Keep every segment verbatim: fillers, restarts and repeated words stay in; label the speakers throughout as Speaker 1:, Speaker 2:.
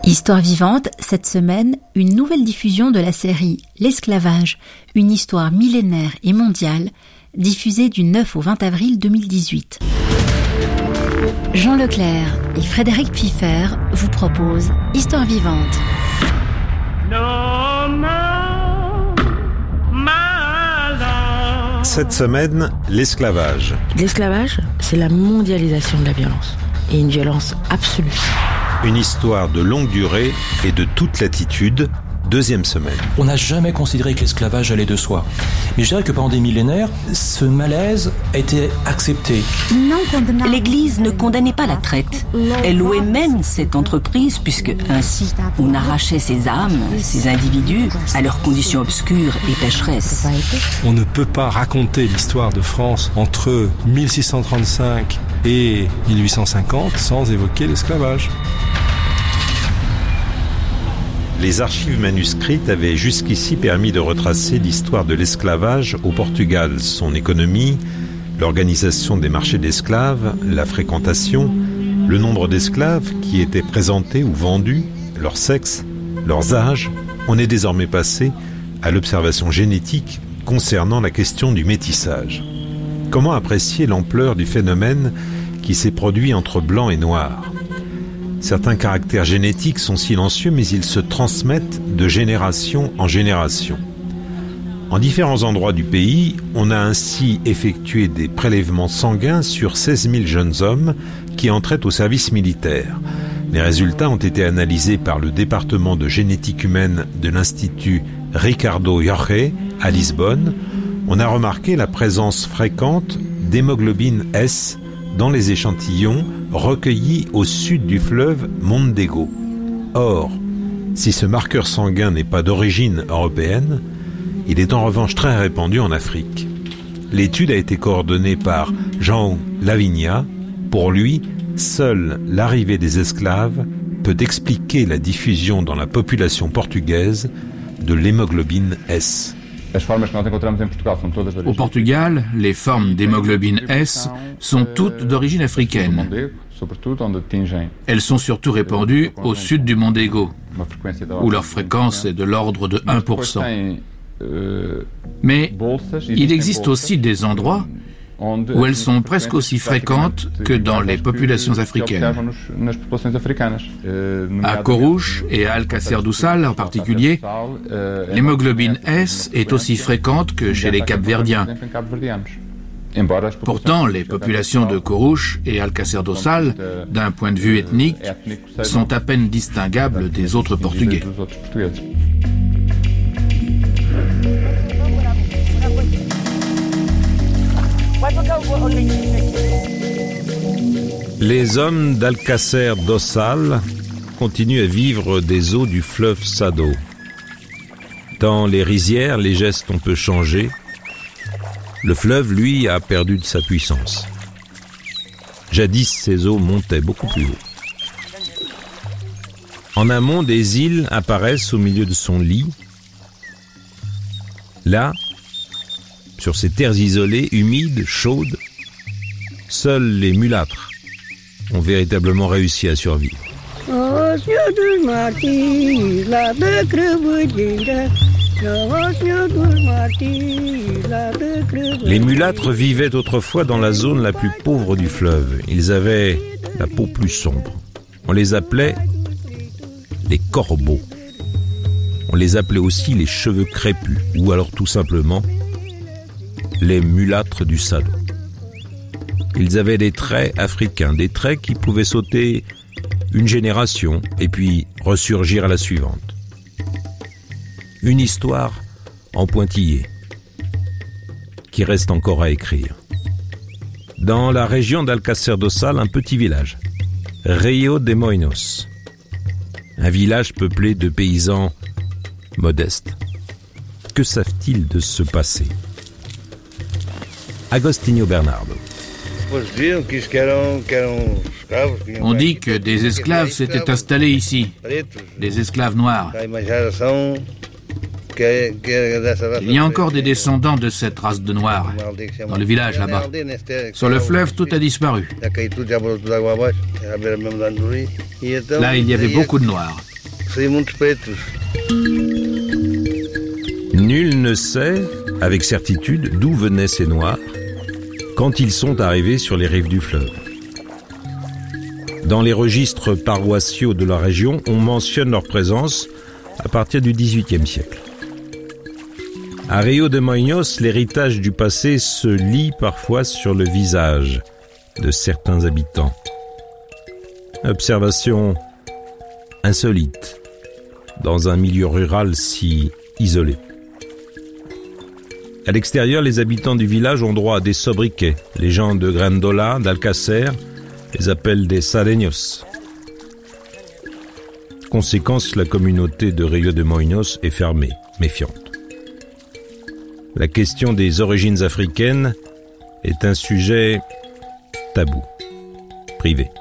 Speaker 1: Histoire vivante, cette semaine, une nouvelle diffusion de la série L'esclavage, une histoire millénaire et mondiale, diffusée du neuf au vingt avril deux mille dix-huit. Jean Leclerc et Frédéric Piffer vous proposent Histoire vivante.
Speaker 2: Cette semaine, l'esclavage.
Speaker 3: L'esclavage, c'est la mondialisation de la violence, et une violence absolue.
Speaker 2: Une histoire de longue durée et de toute latitude, deuxième semaine.
Speaker 4: On n'a jamais considéré que l'esclavage allait de soi. Mais je dirais que pendant des millénaires, ce malaise a été accepté.
Speaker 5: L'Église ne condamnait pas la traite. Elle louait même cette entreprise puisque ainsi on arrachait ces âmes, ces individus, à leurs conditions obscures et pécheresses.
Speaker 6: On ne peut pas raconter l'histoire de France entre mille six cent trente-cinq et mille huit cent cinquante sans évoquer l'esclavage.
Speaker 2: Les archives manuscrites avaient jusqu'ici permis de retracer l'histoire de l'esclavage au Portugal, son économie, l'organisation des marchés d'esclaves, la fréquentation, le nombre d'esclaves qui étaient présentés ou vendus, leur sexe, leurs âges. On est désormais passé à l'observation génétique concernant la question du métissage. Comment apprécier l'ampleur du phénomène qui s'est produit entre blancs et noirs ? Certains caractères génétiques sont silencieux, mais ils se transmettent de génération en génération. En différents endroits du pays, on a ainsi effectué des prélèvements sanguins sur seize mille jeunes hommes qui entraient au service militaire. Les résultats ont été analysés par le département de génétique humaine de l'Institut Ricardo Jorge à Lisbonne. On a remarqué la présence fréquente d'hémoglobine S dans les échantillons recueillis au sud du fleuve Mondego. Or, si ce marqueur sanguin n'est pas d'origine européenne, il est en revanche très répandu en Afrique. L'étude a été coordonnée par João Lavinha. Pour lui, seule l'arrivée des esclaves peut expliquer la diffusion dans la population portugaise de l'hémoglobine S.
Speaker 7: Au Portugal, les formes d'hémoglobine S sont toutes d'origine africaine. Elles sont surtout répandues au sud du Mondego, où leur fréquence est de l'ordre de un pour cent. Mais il existe aussi des endroits où elles sont presque aussi fréquentes que dans les populations africaines. À Coruche et à Alcácer do Sal en particulier, l'hémoglobine S est aussi fréquente que chez les Capverdiens. Pourtant, les populations de Coruche et Alcácer do Sal, d'un point de vue ethnique, sont à peine distinguables des autres Portugais.
Speaker 2: Les hommes d'Alcácer do Sal continuent à vivre des eaux du fleuve Sado. Dans les rizières, les gestes ont peu changé. Le fleuve, lui, a perdu de sa puissance. Jadis, ses eaux montaient beaucoup plus haut. En amont, des îles apparaissent au milieu de son lit. Là, sur ces terres isolées, humides, chaudes, seuls les mulâtres ont véritablement réussi à survivre. Les mulâtres vivaient autrefois dans la zone la plus pauvre du fleuve. Ils avaient la peau plus sombre. On les appelait les corbeaux. On les appelait aussi les cheveux crépus, ou alors tout simplement les mulâtres du Sado. Ils avaient des traits africains, des traits qui pouvaient sauter une génération et puis ressurgir à la suivante. Une histoire en pointillé qui reste encore à écrire. Dans la région d'Alcácer do Sal, un petit village, Rio de Moinhos. Un village peuplé de paysans modestes. Que savent-ils de ce passé ? Agostinho Bernardo.
Speaker 7: On dit que des esclaves s'étaient installés ici, des esclaves noirs. Il y a encore des descendants de cette race de noirs dans le village là-bas. Sur le fleuve, tout a disparu. Là, il y avait beaucoup de noirs.
Speaker 2: Nul ne sait, avec certitude, d'où venaient ces Noirs quand ils sont arrivés sur les rives du fleuve. Dans les registres paroissiaux de la région, on mentionne leur présence à partir du dix-huitième siècle. À Rio de Moinhos, l'héritage du passé se lit parfois sur le visage de certains habitants. Observation insolite dans un milieu rural si isolé. À l'extérieur, les habitants du village ont droit à des sobriquets. Les gens de Grandola, d'Alcacer, les appellent des sareños. Conséquence, la communauté de Rio de Moinhos est fermée, méfiante. La question des origines africaines est un sujet tabou, privé.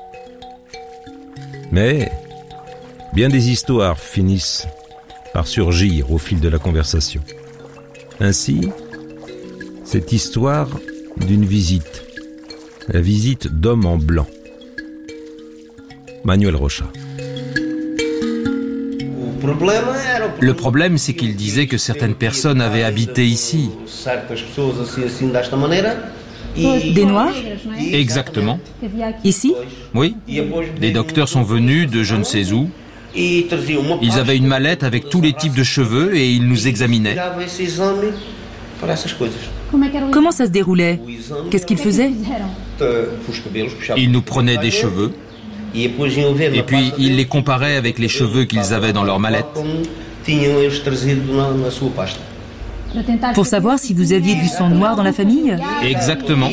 Speaker 2: Mais bien des histoires finissent par surgir au fil de la conversation. Ainsi, cette histoire d'une visite, la visite d'hommes en blanc. Manuel Rocha.
Speaker 8: Le problème, c'est qu'il disait que certaines personnes avaient habité ici.
Speaker 9: Des Noirs?
Speaker 8: Exactement.
Speaker 9: Ici?
Speaker 8: Oui. Des docteurs sont venus de je ne sais où. Ils avaient une mallette avec tous les types de cheveux et ils nous examinaient.
Speaker 9: Comment ça se déroulait? Qu'est-ce qu'ils faisaient?
Speaker 8: Ils nous prenaient des cheveux. Et puis, ils les comparaient avec les cheveux qu'ils avaient dans leur mallette.
Speaker 9: Pour savoir si vous aviez du sang noir dans la famille?
Speaker 8: Exactement.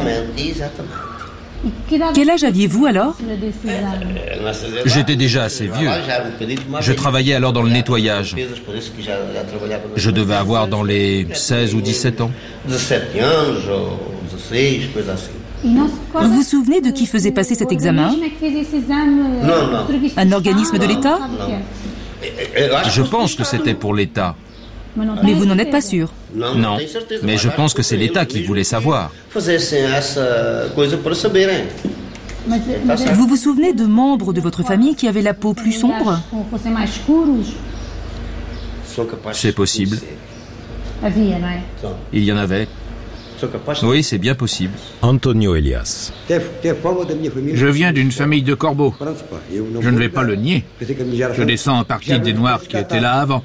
Speaker 9: Quel âge aviez-vous alors?
Speaker 8: J'étais déjà assez vieux. Je travaillais alors dans le nettoyage. Je devais avoir dans les seize ou dix-sept ans.
Speaker 9: Vous vous souvenez de qui faisait passer cet examen? Un organisme de l'État?
Speaker 8: Je pense que c'était pour l'État.
Speaker 9: Mais vous n'en êtes pas sûr?
Speaker 8: Non, mais je pense que c'est l'État qui voulait savoir.
Speaker 9: Vous vous souvenez de membres de votre famille qui avaient la peau plus sombre?
Speaker 8: C'est possible. Il y en avait. Oui, c'est bien possible.
Speaker 2: Antonio Elias.
Speaker 7: Je viens d'une famille de corbeaux. Je ne vais pas le nier. Je descends en partie des Noirs qui étaient là avant.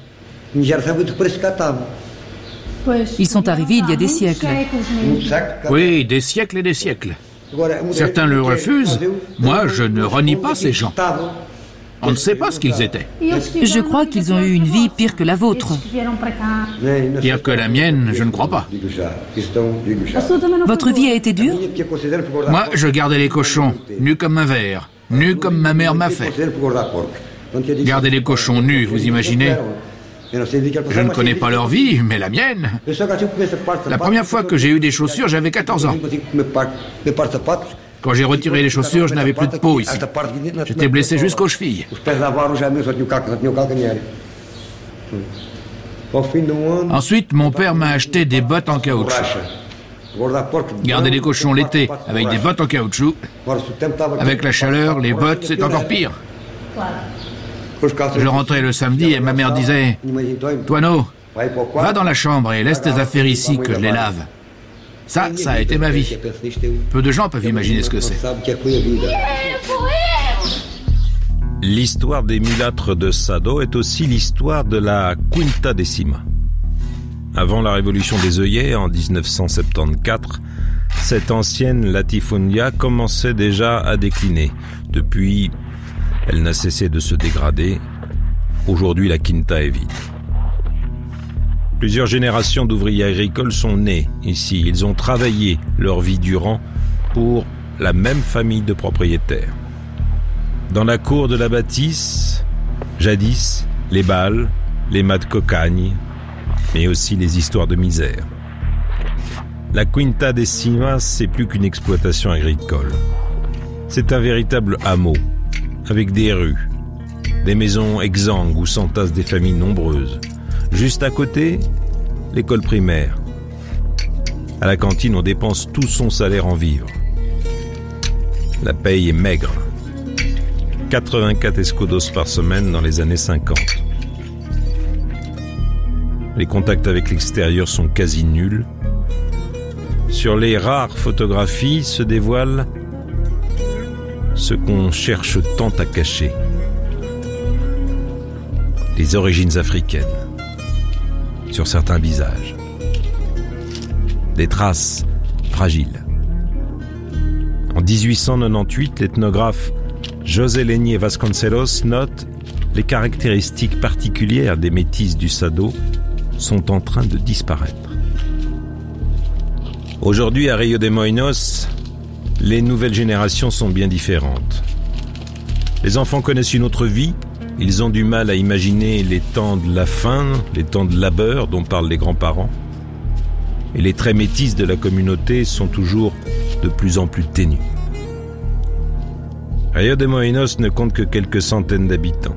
Speaker 9: Ils sont arrivés il y a des siècles.
Speaker 7: Oui, des siècles et des siècles. Certains le refusent. Moi, je ne renie pas ces gens. On ne sait pas ce qu'ils étaient.
Speaker 9: Je crois qu'ils ont eu une vie pire que la vôtre.
Speaker 7: Pire que la mienne, je ne crois pas.
Speaker 9: Votre vie a été dure?
Speaker 7: Moi, je gardais les cochons, nus comme un verre, nus comme ma mère m'a fait. Garder les cochons nus, vous imaginez? Je ne connais pas leur vie, mais la mienne. La première fois que j'ai eu des chaussures, j'avais quatorze ans. Quand j'ai retiré les chaussures, je n'avais plus de peau ici. J'étais blessé jusqu'aux chevilles. Ensuite, mon père m'a acheté des bottes en caoutchouc. Garder les cochons l'été avec des bottes en caoutchouc. Avec la chaleur, les bottes, c'est encore pire. Je rentrais le samedi et ma mère disait « Toineau, va dans la chambre et laisse tes affaires ici que je les lave. » Ça, ça a été ma vie. Peu de gens peuvent imaginer ce que c'est.
Speaker 2: L'histoire des mulâtres de Sado est aussi l'histoire de la Quinta Décima. Avant la révolution des œillets, en dix-neuf cent soixante-quatorze, cette ancienne latifundia commençait déjà à décliner. Depuis, elle n'a cessé de se dégrader. Aujourd'hui, la Quinta est vide. Plusieurs générations d'ouvriers agricoles sont nés ici. Ils ont travaillé leur vie durant pour la même famille de propriétaires. Dans la cour de la bâtisse, jadis, les balles, les mâts de cocagne, mais aussi les histoires de misère. La Quinta Décima, c'est plus qu'une exploitation agricole. C'est un véritable hameau, avec des rues, des maisons exsangues où s'entassent des familles nombreuses. Juste à côté, l'école primaire. À la cantine, on dépense tout son salaire en vivres. La paye est maigre. quatre-vingt-quatre escudos par semaine dans les années cinquante. Les contacts avec l'extérieur sont quasi nuls. Sur les rares photographies se dévoile ce qu'on cherche tant à cacher. Les origines africaines sur certains visages. Des traces fragiles. En dix-huit cent quatre-vingt-dix-huit, l'ethnographe José Lénier Vasconcelos note les caractéristiques particulières des métis du Sado sont en train de disparaître. Aujourd'hui, à Rio de Moinhos, les nouvelles générations sont bien différentes. Les enfants connaissent une autre vie, ils ont du mal à imaginer les temps de la faim, les temps de labeur dont parlent les grands-parents. Et les traits métis de la communauté sont toujours de plus en plus ténus. Rio de Moinhos ne compte que quelques centaines d'habitants.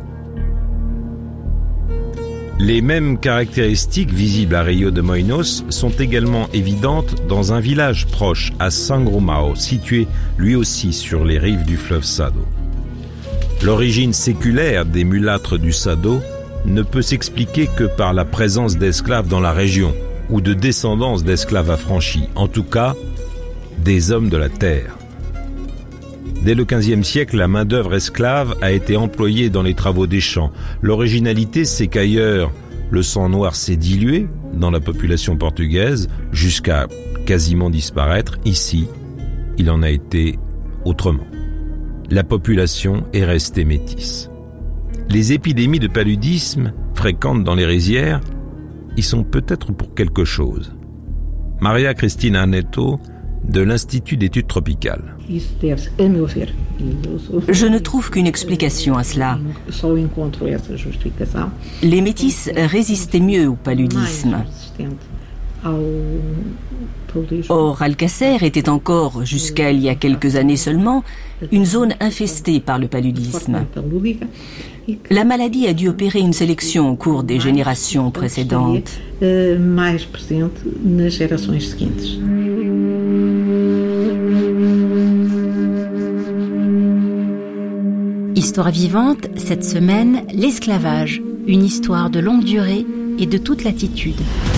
Speaker 2: Les mêmes caractéristiques visibles à Rio de Moinhos sont également évidentes dans un village proche, à Sangrumao, situé lui aussi sur les rives du fleuve Sado. L'origine séculaire des mulâtres du Sado ne peut s'expliquer que par la présence d'esclaves dans la région, ou de descendance d'esclaves affranchis, en tout cas des hommes de la terre. Dès le quinzième siècle, la main-d'œuvre esclave a été employée dans les travaux des champs. L'originalité, c'est qu'ailleurs, le sang noir s'est dilué dans la population portugaise jusqu'à quasiment disparaître. Ici, il en a été autrement. La population est restée métisse. Les épidémies de paludisme fréquentes dans les rizières y sont peut-être pour quelque chose. Maria Cristina Neto, de l'Institut d'études tropicales.
Speaker 5: Je ne trouve qu'une explication à cela. Les métis résistaient mieux au paludisme. Or, Alcácer était encore, jusqu'à il y a quelques années seulement, une zone infestée par le paludisme. La maladie a dû opérer une sélection au cours des générations précédentes.
Speaker 1: Histoire vivante, cette semaine, l'esclavage, une histoire de longue durée et de toute latitude.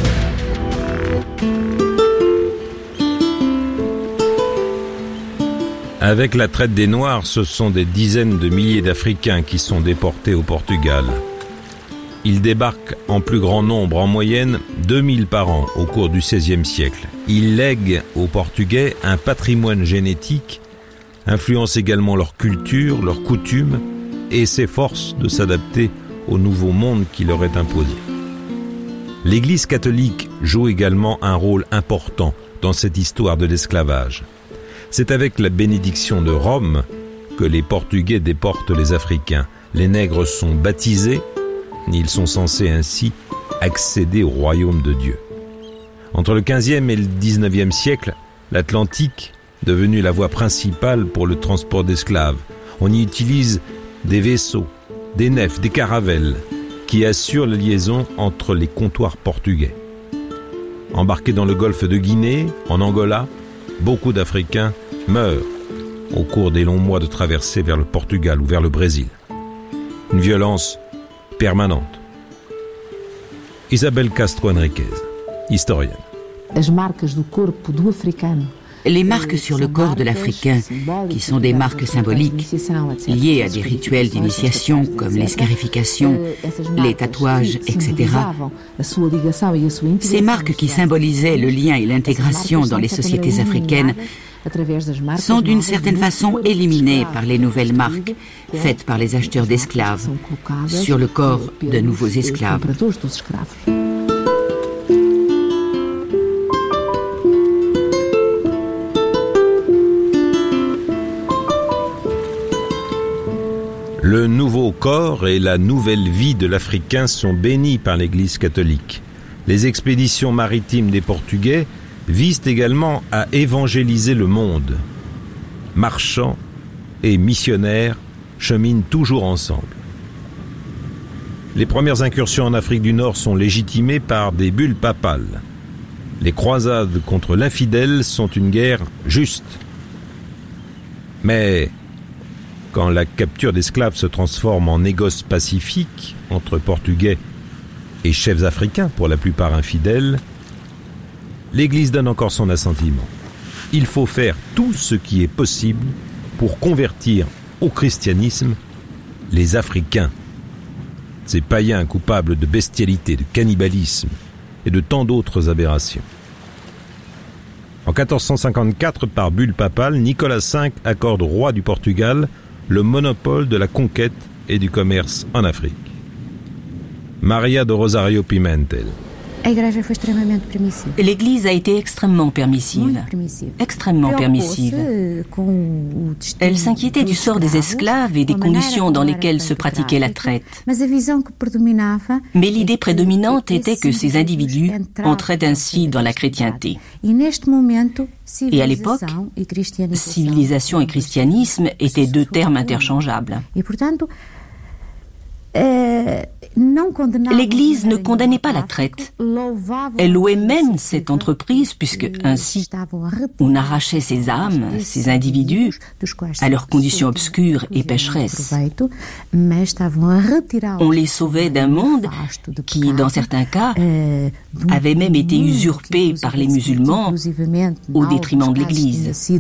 Speaker 2: Avec la traite des Noirs, ce sont des dizaines de milliers d'Africains qui sont déportés au Portugal. Ils débarquent en plus grand nombre, en moyenne deux mille par an au cours du seizième siècle. Ils lèguent aux Portugais un patrimoine génétique, influencent également leur culture, leurs coutumes et s'efforcent de s'adapter au nouveau monde qui leur est imposé. L'Église catholique joue également un rôle important dans cette histoire de l'esclavage. C'est avec la bénédiction de Rome que les Portugais déportent les Africains. Les nègres sont baptisés, ils sont censés ainsi accéder au royaume de Dieu. Entre le quinzième et le dix-neuvième siècle, l'Atlantique, devenu la voie principale pour le transport d'esclaves. On y utilise des vaisseaux, des nefs, des caravelles qui assurent la liaison entre les comptoirs portugais. Embarqués dans le golfe de Guinée, en Angola, beaucoup d'Africains meurent au cours des longs mois de traversée vers le Portugal ou vers le Brésil. Une violence permanente. Isabelle Castro Henriquez, historienne.
Speaker 10: Les marques sur le corps de l'Africain, qui sont des marques symboliques, liées à des rituels d'initiation comme les scarifications, les tatouages, et cetera. Ces marques qui symbolisaient le lien et l'intégration dans les sociétés africaines sont d'une certaine façon éliminées par les nouvelles marques faites par les acheteurs d'esclaves sur le corps de nouveaux esclaves.
Speaker 2: Le nouveau corps et la nouvelle vie de l'Africain sont bénis par l'Église catholique. Les expéditions maritimes des Portugais visent également à évangéliser le monde. Marchands et missionnaires cheminent toujours ensemble. Les premières incursions en Afrique du Nord sont légitimées par des bulles papales. Les croisades contre l'infidèle sont une guerre juste. Mais quand la capture d'esclaves se transforme en négoce pacifique entre Portugais et chefs africains, pour la plupart infidèles, l'Église donne encore son assentiment. Il faut faire tout ce qui est possible pour convertir au christianisme les Africains, ces païens coupables de bestialité, de cannibalisme et de tant d'autres aberrations. En quatorze cent cinquante-quatre, par bulle papale, Nicolas cinq accorde au roi du Portugal le monopole de la conquête et du commerce en Afrique. Maria de Rosario Pimentel.
Speaker 5: L'Église a été extrêmement permissive, extrêmement permissive. Elle s'inquiétait du sort des esclaves et des conditions dans lesquelles se pratiquait la traite. Mais l'idée prédominante était que ces individus entraient ainsi dans la chrétienté. Et à l'époque, civilisation et christianisme étaient deux termes interchangeables. L'Église ne condamnait pas la traite. Elle louait même cette entreprise puisque ainsi on arrachait ces âmes, ces individus, à leurs conditions obscures et pécheresses. On les sauvait d'un monde qui, dans certains cas, avait même été usurpé par les musulmans au détriment de l'Église.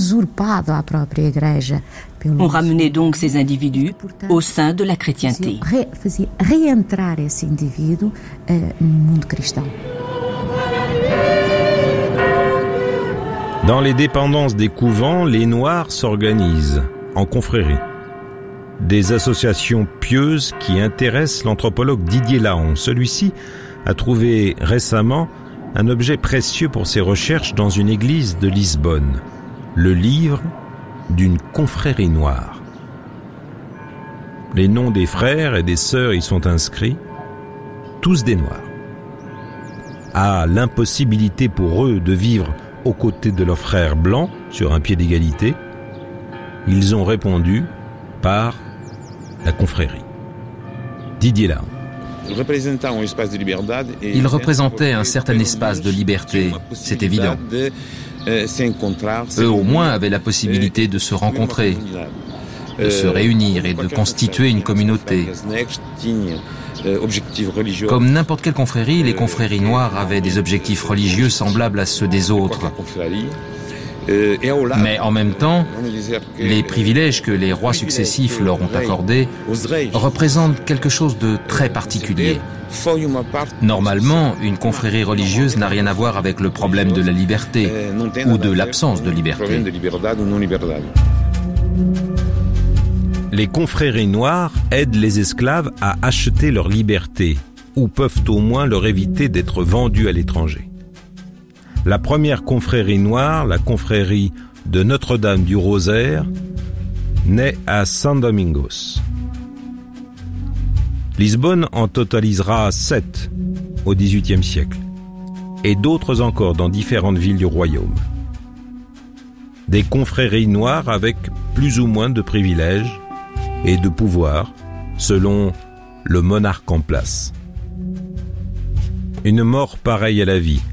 Speaker 5: On ramenait donc ces individus au sein de la chrétienté.
Speaker 2: Dans les dépendances des couvents, les Noirs s'organisent en confréries. Des associations pieuses qui intéressent l'anthropologue Didier Laon. Celui-ci a trouvé récemment un objet précieux pour ses recherches dans une église de Lisbonne. Le livre d'une confrérie noire. Les noms des frères et des sœurs y sont inscrits, tous des Noirs. À l'impossibilité pour eux de vivre aux côtés de leurs frères blancs sur un pied d'égalité, ils ont répondu par la confrérie. Didier Laon.
Speaker 8: Il représentait un certain espace de liberté, c'est évident. Eux au moins avaient la possibilité de se rencontrer, de se réunir et de constituer une communauté. Comme n'importe quelle confrérie, les confréries noires avaient des objectifs religieux semblables à ceux des autres. Mais en même temps, les privilèges que les rois successifs leur ont accordés représentent quelque chose de très particulier. Normalement, une confrérie religieuse n'a rien à voir avec le problème de la liberté ou de l'absence de liberté.
Speaker 2: Les confréries noires aident les esclaves à acheter leur liberté, ou peuvent au moins leur éviter d'être vendus à l'étranger. La première confrérie noire, la confrérie de Notre-Dame du Rosaire, naît à San Domingos. Lisbonne en totalisera sept au dix-huitième siècle, et d'autres encore dans différentes villes du royaume. Des confréries noires avec plus ou moins de privilèges et de pouvoir, selon le monarque en place. Une mort pareille à la vie,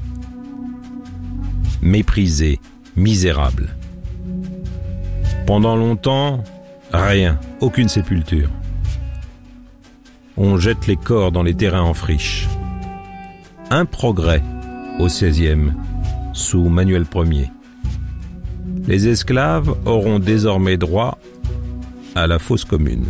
Speaker 2: méprisée, misérable. Pendant longtemps, rien, aucune sépulture. On jette les corps dans les terrains en friche. Un progrès au seizième, sous Manuel Ier. Les esclaves auront désormais droit à la fosse commune.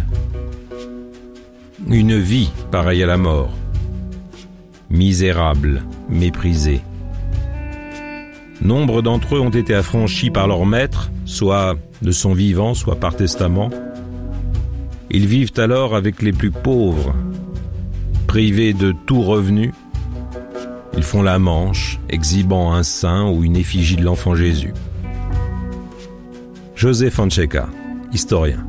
Speaker 2: Une vie pareille à la mort, misérable, méprisée. Nombre d'entre eux ont été affranchis par leur maître, soit de son vivant, soit par testament. Ils vivent alors avec les plus pauvres, privés de tout revenu. Ils font la manche, exhibant un sein ou une effigie de l'enfant Jésus. José Fonseca, historien.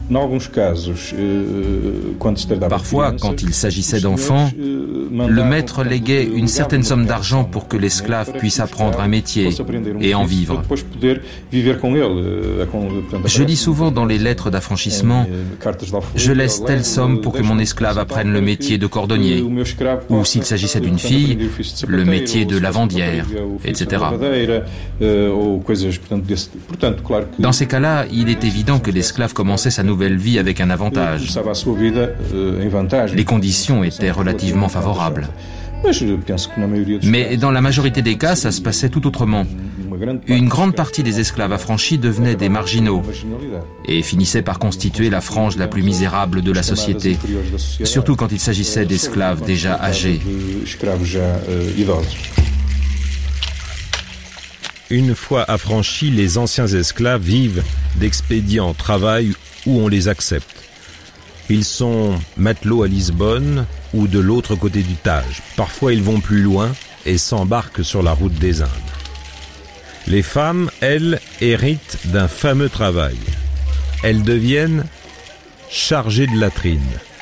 Speaker 8: Parfois, quand il s'agissait d'enfants, le maître léguait une certaine somme d'argent pour que l'esclave puisse apprendre un métier et en vivre. Je lis souvent dans les lettres d'affranchissement « Je laisse telle somme pour que mon esclave apprenne le métier de cordonnier » ou s'il s'agissait d'une fille, le métier de lavandière, et cetera. Dans ces cas-là, il est évident que l'esclave commençait sa nouvelle nouvelle vie avec un avantage. Les conditions étaient relativement favorables. Mais dans la majorité des cas, ça se passait tout autrement. Une grande partie des esclaves affranchis devenaient des marginaux et finissaient par constituer la frange la plus misérable de la société, surtout quand il s'agissait d'esclaves déjà âgés.
Speaker 2: Une fois affranchis, les anciens esclaves vivent d'expédients, travaillent où on les accepte. Ils sont matelots à Lisbonne ou de l'autre côté du Tage. Parfois, ils vont plus loin et s'embarquent sur la route des Indes. Les femmes, elles, héritent d'un fameux travail. Elles deviennent chargées de latrines.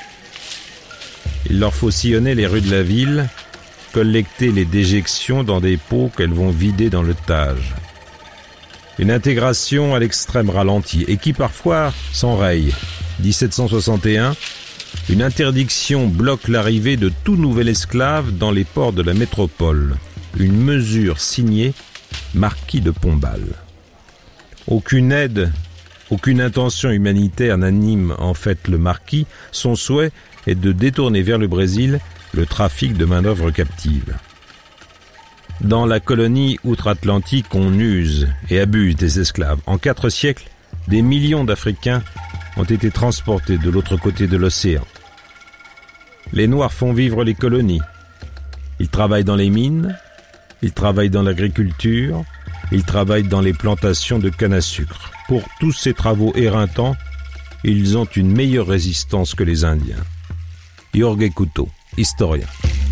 Speaker 2: Il leur faut sillonner les rues de la ville, collecter les déjections dans des pots qu'elles vont vider dans le Tage. Une intégration à l'extrême ralenti et qui parfois s'enraye. dix-sept cent soixante et un, une interdiction bloque l'arrivée de tout nouvel esclave dans les ports de la métropole. Une mesure signée Marquis de Pombal. Aucune aide, aucune intention humanitaire n'anime en fait le marquis. Son souhait est de détourner vers le Brésil le trafic de main-d'œuvre captive. Dans la colonie outre-Atlantique, on use et abuse des esclaves. En quatre siècles, des millions d'Africains ont été transportés de l'autre côté de l'océan. Les Noirs font vivre les colonies. Ils travaillent dans les mines, ils travaillent dans l'agriculture, ils travaillent dans les plantations de canne à sucre. Pour tous ces travaux éreintants, ils ont une meilleure résistance que les Indiens. Jorge Couto, historien.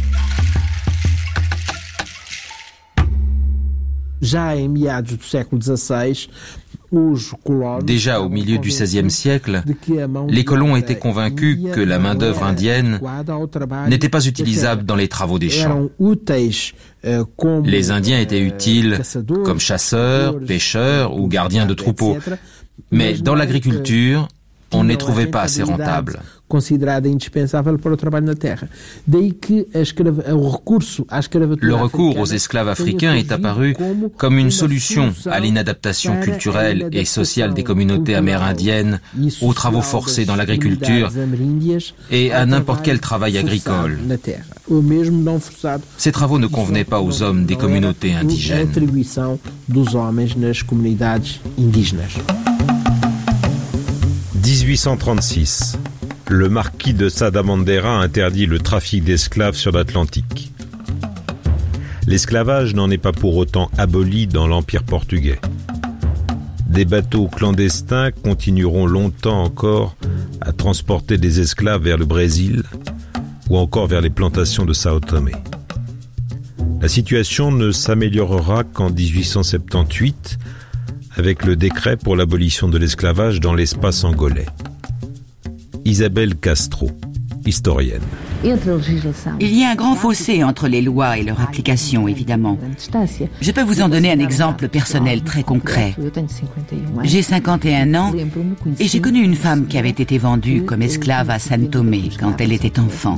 Speaker 8: Déjà au milieu du seizième siècle, les colons étaient convaincus que la main-d'œuvre indienne n'était pas utilisable dans les travaux des champs. Les Indiens étaient utiles comme chasseurs, pêcheurs ou gardiens de troupeaux, mais dans l'agriculture, on ne les trouvait pas assez rentables. Le recours aux esclaves africains est apparu comme une solution à l'inadaptation culturelle et sociale des communautés amérindiennes aux travaux forcés dans l'agriculture et à n'importe quel travail agricole. Ces travaux ne convenaient pas aux hommes des communautés indigènes.
Speaker 2: dix-huit cent trente-six. Le marquis de Sada-Bandeira interdit le trafic d'esclaves sur l'Atlantique. L'esclavage n'en est pas pour autant aboli dans l'Empire portugais. Des bateaux clandestins continueront longtemps encore à transporter des esclaves vers le Brésil ou encore vers les plantations de Sao Tomé. La situation ne s'améliorera qu'en dix-huit cent soixante-dix-huit avec le décret pour l'abolition de l'esclavage dans l'espace angolais. Isabelle Castro, historienne.
Speaker 10: Il y a un grand fossé entre les lois et leur application, évidemment. Je peux vous en donner un exemple personnel très concret. J'ai cinquante et un ans et j'ai connu une femme qui avait été vendue comme esclave à San Tomé quand elle était enfant.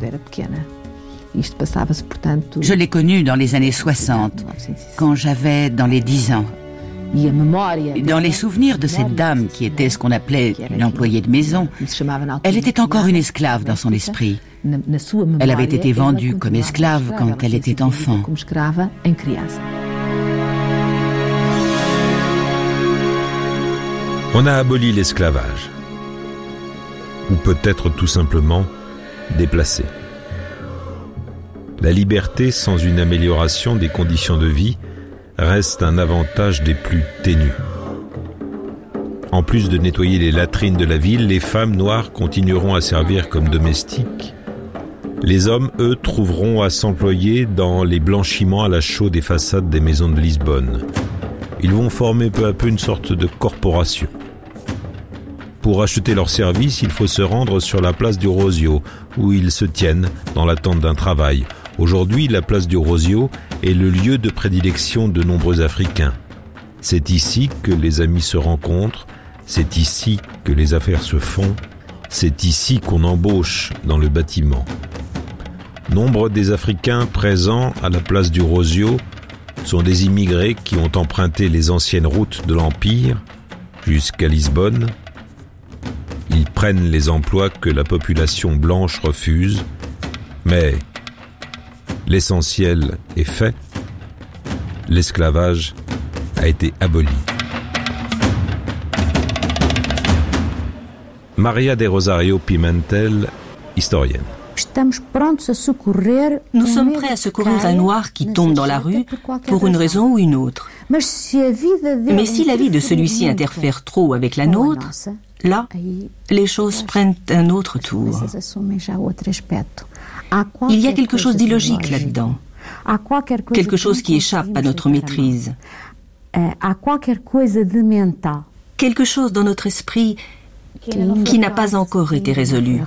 Speaker 10: Je l'ai connue dans les années soixante, quand j'avais dans les dix ans. Dans les souvenirs de cette dame qui était ce qu'on appelait une employée de maison, elle était encore une esclave dans son esprit. Elle avait été vendue comme esclave quand elle était enfant.
Speaker 2: On a aboli l'esclavage. Ou peut-être tout simplement déplacé. La liberté sans une amélioration des conditions de vie reste un avantage des plus ténus. En plus de nettoyer les latrines de la ville, les femmes noires continueront à servir comme domestiques. Les hommes, eux, trouveront à s'employer dans les blanchiments à la chaux des façades des maisons de Lisbonne. Ils vont former peu à peu une sorte de corporation. Pour acheter leurs services, il faut se rendre sur la place du Rosio, où ils se tiennent dans l'attente d'un travail. Aujourd'hui, la place du Rosio est le lieu de prédilection de nombreux Africains. C'est ici que les amis se rencontrent, c'est ici que les affaires se font, c'est ici qu'on embauche dans le bâtiment. Nombre des Africains présents à la place du Rosio sont des immigrés qui ont emprunté les anciennes routes de l'Empire jusqu'à Lisbonne. Ils prennent les emplois que la population blanche refuse, mais l'essentiel est fait. L'esclavage a été aboli. Maria de Rosario Pimentel, historienne.
Speaker 5: Nous sommes prêts à secourir un noir qui tombe dans la rue pour une raison ou une autre. Mais si la vie de celui-ci interfère trop avec la nôtre, là, les choses prennent un autre tour. Il y a quelque chose d'illogique là-dedans. Quelque chose qui échappe à notre maîtrise. Quelque chose dans notre esprit qui n'a pas encore été résolu.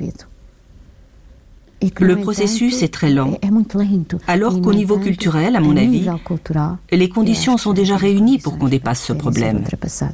Speaker 5: Le processus est très lent, alors qu'au niveau culturel, à mon avis, les conditions sont déjà réunies pour qu'on dépasse ce problème.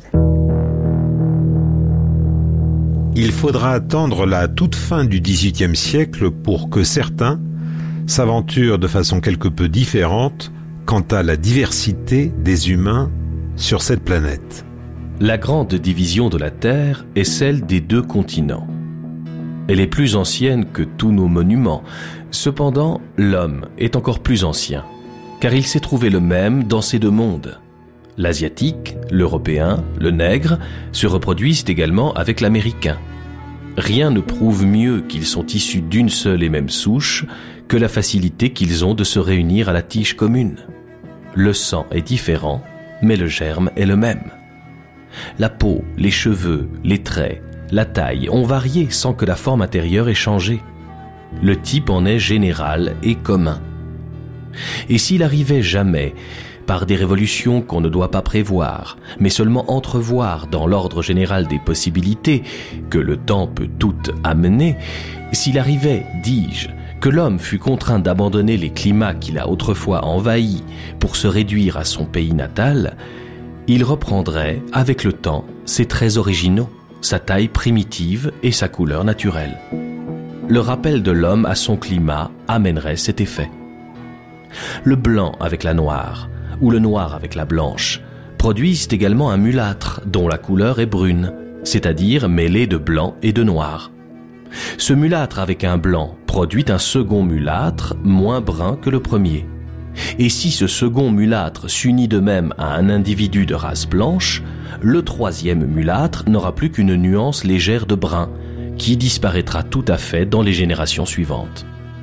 Speaker 2: Il faudra attendre la toute fin du dix-huitième siècle pour que certains s'aventurent de façon quelque peu différente quant à la diversité des humains sur cette planète.
Speaker 11: La grande division de la Terre est celle des deux continents. Elle est plus ancienne que tous nos monuments. Cependant, l'homme est encore plus ancien, car il s'est trouvé le même dans ces deux mondes. L'asiatique, l'européen, le nègre se reproduisent également avec l'américain. Rien ne prouve mieux qu'ils sont issus d'une seule et même souche que la facilité qu'ils ont de se réunir à la tige commune. Le sang est différent, mais le germe est le même. La peau, les cheveux, les traits, la taille ont varié sans que la forme intérieure ait changé. Le type en est général et commun. Et s'il arrivait jamais, par des révolutions qu'on ne doit pas prévoir, mais seulement entrevoir dans l'ordre général des possibilités que le temps peut toutes amener, s'il arrivait, dis-je, que l'homme fût contraint d'abandonner les climats qu'il a autrefois envahis pour se réduire à son pays natal, il reprendrait, avec le temps, ses traits originaux, sa taille primitive et sa couleur naturelle. Le rappel de l'homme à son climat amènerait cet effet. Le blanc avec la noire, ou le noir avec la blanche, produisent également un mulâtre dont la couleur est brune, c'est-à-dire mêlée de blanc et de noir. Ce mulâtre avec un blanc produit un second mulâtre moins brun que le premier. Et si ce second mulâtre s'unit de même à un individu de race blanche, le troisième mulâtre n'aura plus qu'une nuance légère de brun, qui disparaîtra tout à fait dans les générations suivantes.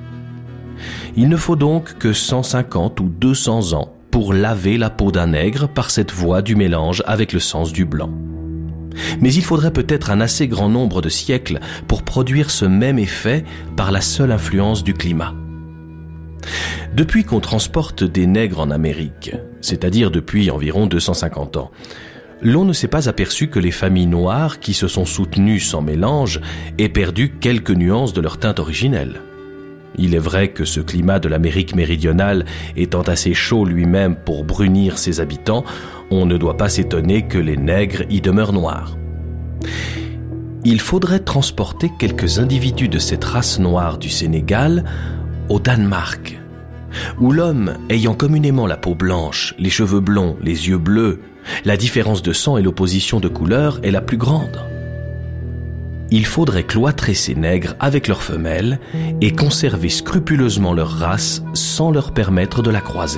Speaker 11: Il ne faut donc que cent cinquante ou deux cents ans pour laver la peau d'un nègre par cette voie du mélange avec le sens du blanc. Mais il faudrait peut-être un assez grand nombre de siècles pour produire ce même effet par la seule influence du climat. Depuis qu'on transporte des nègres en Amérique, c'est-à-dire depuis environ deux cent cinquante ans, l'on ne s'est pas aperçu que les familles noires qui se sont soutenues sans mélange aient perdu quelques nuances de leur teinte originelle. Il est vrai que ce climat de l'Amérique méridionale étant assez chaud lui-même pour brunir ses habitants, on ne doit pas s'étonner que les nègres y demeurent noirs. Il faudrait transporter quelques individus de cette race noire du Sénégal au Danemark, où l'homme ayant communément la peau blanche, les cheveux blonds, les yeux bleus, la différence de sang et l'opposition de couleur est la plus grande. Il faudrait cloîtrer ces nègres avec leurs femelles et conserver scrupuleusement leur race sans leur permettre de la croiser.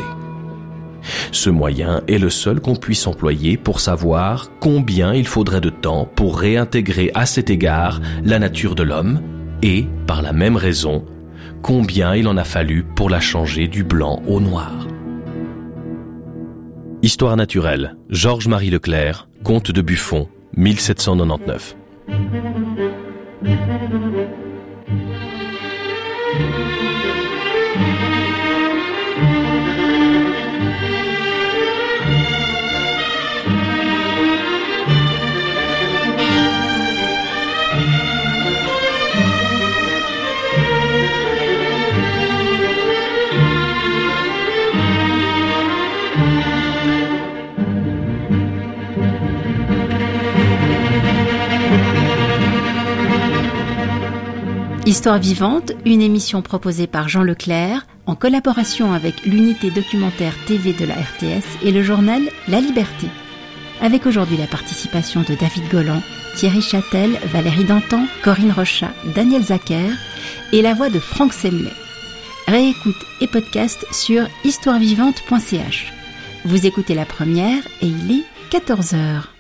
Speaker 11: Ce moyen est le seul qu'on puisse employer pour savoir combien il faudrait de temps pour réintégrer à cet égard la nature de l'homme et, par la même raison, combien il en a fallu pour la changer du blanc au noir. Histoire naturelle, Georges-Marie Leclerc, comte de Buffon, mille sept cent quatre-vingt-dix-neuf.
Speaker 1: Histoire vivante, une émission proposée par Jean Leclerc en collaboration avec l'unité documentaire T V de la R T S et le journal La Liberté. avec aujourd'hui la participation de David Golan, Thierry Châtel, Valérie Dantan, Corinne Rochat, Daniel Zacher et la voix de Franck Sellet. Réécoute et podcast sur histoire vivante point c h. Vous écoutez la première et il est quatorze heures.